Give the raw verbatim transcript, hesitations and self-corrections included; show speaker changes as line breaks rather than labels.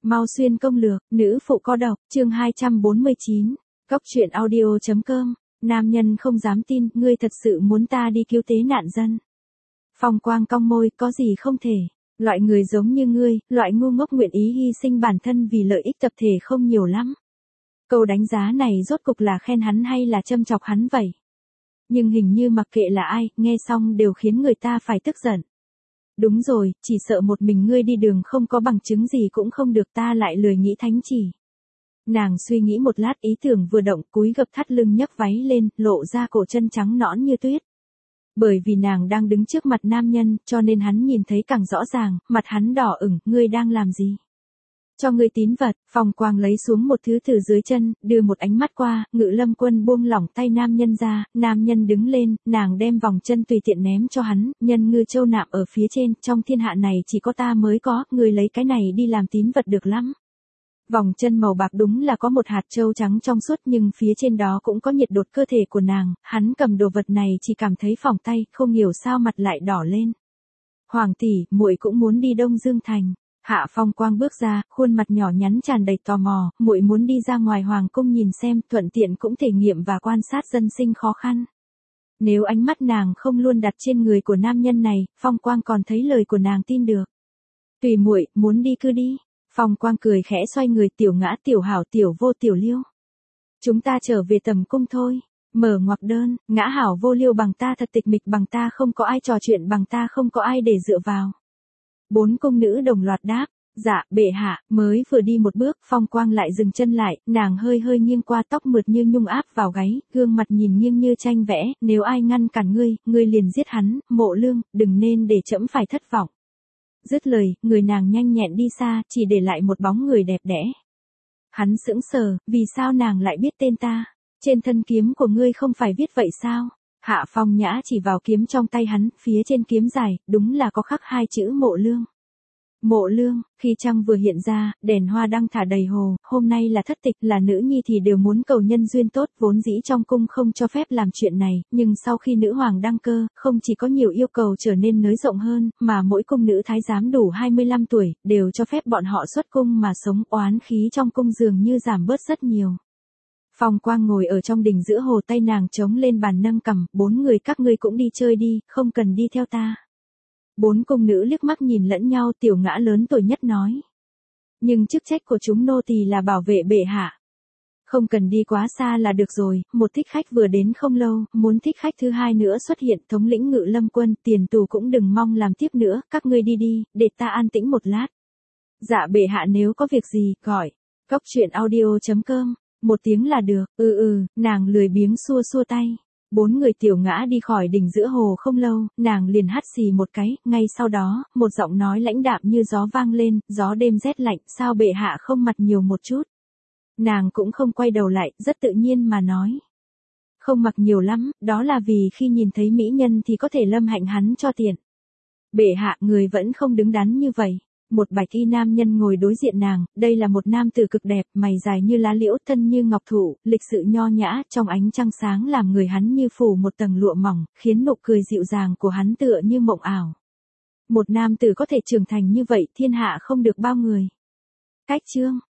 Mau xuyên công lược, nữ phụ có độc, chương hai trăm bốn mươi chín. Cốc truyện audio chấm com. Nam nhân không dám tin, ngươi thật sự muốn ta đi cứu tế nạn dân. Phong Quang cong môi, có gì không thể. Loại người giống như ngươi, loại ngu ngốc nguyện ý hy sinh bản thân vì lợi ích tập thể không nhiều lắm. Câu đánh giá này rốt cục là khen hắn hay là châm chọc hắn vậy? Nhưng hình như mặc kệ là ai, nghe xong đều khiến người ta phải tức giận. Đúng rồi, chỉ sợ một mình ngươi đi đường không có bằng chứng gì cũng không được, ta lại lười nghĩ thánh chỉ. Nàng suy nghĩ một lát, ý tưởng vừa động, cúi gập thắt lưng nhấc váy lên, lộ ra cổ chân trắng nõn như tuyết. Bởi vì nàng đang đứng trước mặt nam nhân, cho nên hắn nhìn thấy càng rõ ràng, mặt hắn đỏ ửng, ngươi đang làm gì? Cho ngươi tín vật. Phong Quang lấy xuống một thứ từ dưới chân, đưa một ánh mắt qua, Ngự Lâm Quân buông lỏng tay nam nhân ra, nam nhân đứng lên, nàng đem vòng chân tùy tiện ném cho hắn, nhân ngư châu nạm ở phía trên, trong thiên hạ này chỉ có ta mới có, ngươi lấy cái này đi làm tín vật được lắm. Vòng chân màu bạc đúng là có một hạt châu trắng trong suốt, nhưng phía trên đó cũng có nhiệt độ cơ thể của nàng, hắn cầm đồ vật này chỉ cảm thấy phỏng tay, không hiểu sao mặt lại đỏ lên. Hoàng tỷ, muội cũng muốn đi Đông Dương Thành. Hạ Phong Quang bước ra, khuôn mặt nhỏ nhắn tràn đầy tò mò, muội muốn đi ra ngoài hoàng cung nhìn xem, thuận tiện cũng thể nghiệm và quan sát dân sinh khó khăn. Nếu ánh mắt nàng không luôn đặt trên người của nam nhân này, Phong Quang còn thấy lời của nàng tin được. Tùy muội, muốn đi cứ đi. Phong Quang cười khẽ xoay người, tiểu ngã tiểu hảo tiểu vô tiểu liêu. Chúng ta trở về tầm cung thôi. Mở ngoặc đơn, ngã hảo vô liêu bằng ta thật tịch mịch bằng ta không có ai trò chuyện bằng ta không có ai để dựa vào. Bốn cung nữ đồng loạt đáp, dạ, bệ hạ. Mới vừa đi một bước, Phong Quang lại dừng chân lại, nàng hơi hơi nghiêng qua, tóc mượt như nhung áp vào gáy, gương mặt nhìn nghiêng như tranh vẽ, nếu ai ngăn cản ngươi, ngươi liền giết hắn, Mộ Lương, đừng nên để trẫm phải thất vọng. Dứt lời, người nàng nhanh nhẹn đi xa, chỉ để lại một bóng người đẹp đẽ. Hắn sững sờ, vì sao nàng lại biết tên ta? Trên thân kiếm của ngươi không phải viết vậy sao? Hạ Phong Nhã chỉ vào kiếm trong tay hắn, phía trên kiếm dài, đúng là có khắc hai chữ Mộ Lương. Mộ Lương, khi trăng vừa hiện ra, đèn hoa đăng thả đầy hồ, hôm nay là thất tịch, là nữ nhi thì đều muốn cầu nhân duyên tốt, vốn dĩ trong cung không cho phép làm chuyện này, nhưng sau khi nữ hoàng đăng cơ, không chỉ có nhiều yêu cầu trở nên nới rộng hơn, mà mỗi cung nữ thái giám đủ hai mươi lăm tuổi, đều cho phép bọn họ xuất cung mà sống, oán khí trong cung dường như giảm bớt rất nhiều. Phong Quang ngồi ở trong đình giữa hồ, tay nàng chống lên bàn nâng cằm, bốn người các ngươi cũng đi chơi đi, không cần đi theo ta. Bốn cung nữ liếc mắt nhìn lẫn nhau, tiểu ngã lớn tuổi nhất nói. Nhưng chức trách của chúng nô tỳ là bảo vệ bệ hạ. Không cần đi quá xa là được rồi, một thích khách vừa đến không lâu, muốn thích khách thứ hai nữa xuất hiện, thống lĩnh Ngự Lâm Quân, tiền tù cũng đừng mong làm tiếp nữa, các ngươi đi đi, để ta an tĩnh một lát. Dạ bệ hạ, nếu có việc gì, gọi. Cốc truyện audio chấm com. Một tiếng là được, ừ ừ, nàng lười biếng xua xua tay. Bốn người tiểu ngã đi khỏi đỉnh giữa hồ không lâu, nàng liền hắt xì một cái, ngay sau đó, một giọng nói lãnh đạm như gió vang lên, gió đêm rét lạnh, sao bệ hạ không mặt nhiều một chút. Nàng cũng không quay đầu lại, rất tự nhiên mà nói. Không mặc nhiều lắm, đó là vì khi nhìn thấy mỹ nhân thì có thể lâm hạnh hắn cho tiện. Bệ hạ, người vẫn không đứng đắn như vậy. Một bạch y nam nhân ngồi đối diện nàng, đây là một nam tử cực đẹp, mày dài như lá liễu, thân như ngọc thụ, lịch sự nho nhã, trong ánh trăng sáng làm người hắn như phủ một tầng lụa mỏng, khiến nụ cười dịu dàng của hắn tựa như mộng ảo. Một nam tử có thể trưởng thành như vậy, thiên hạ không được bao người. Cách chương.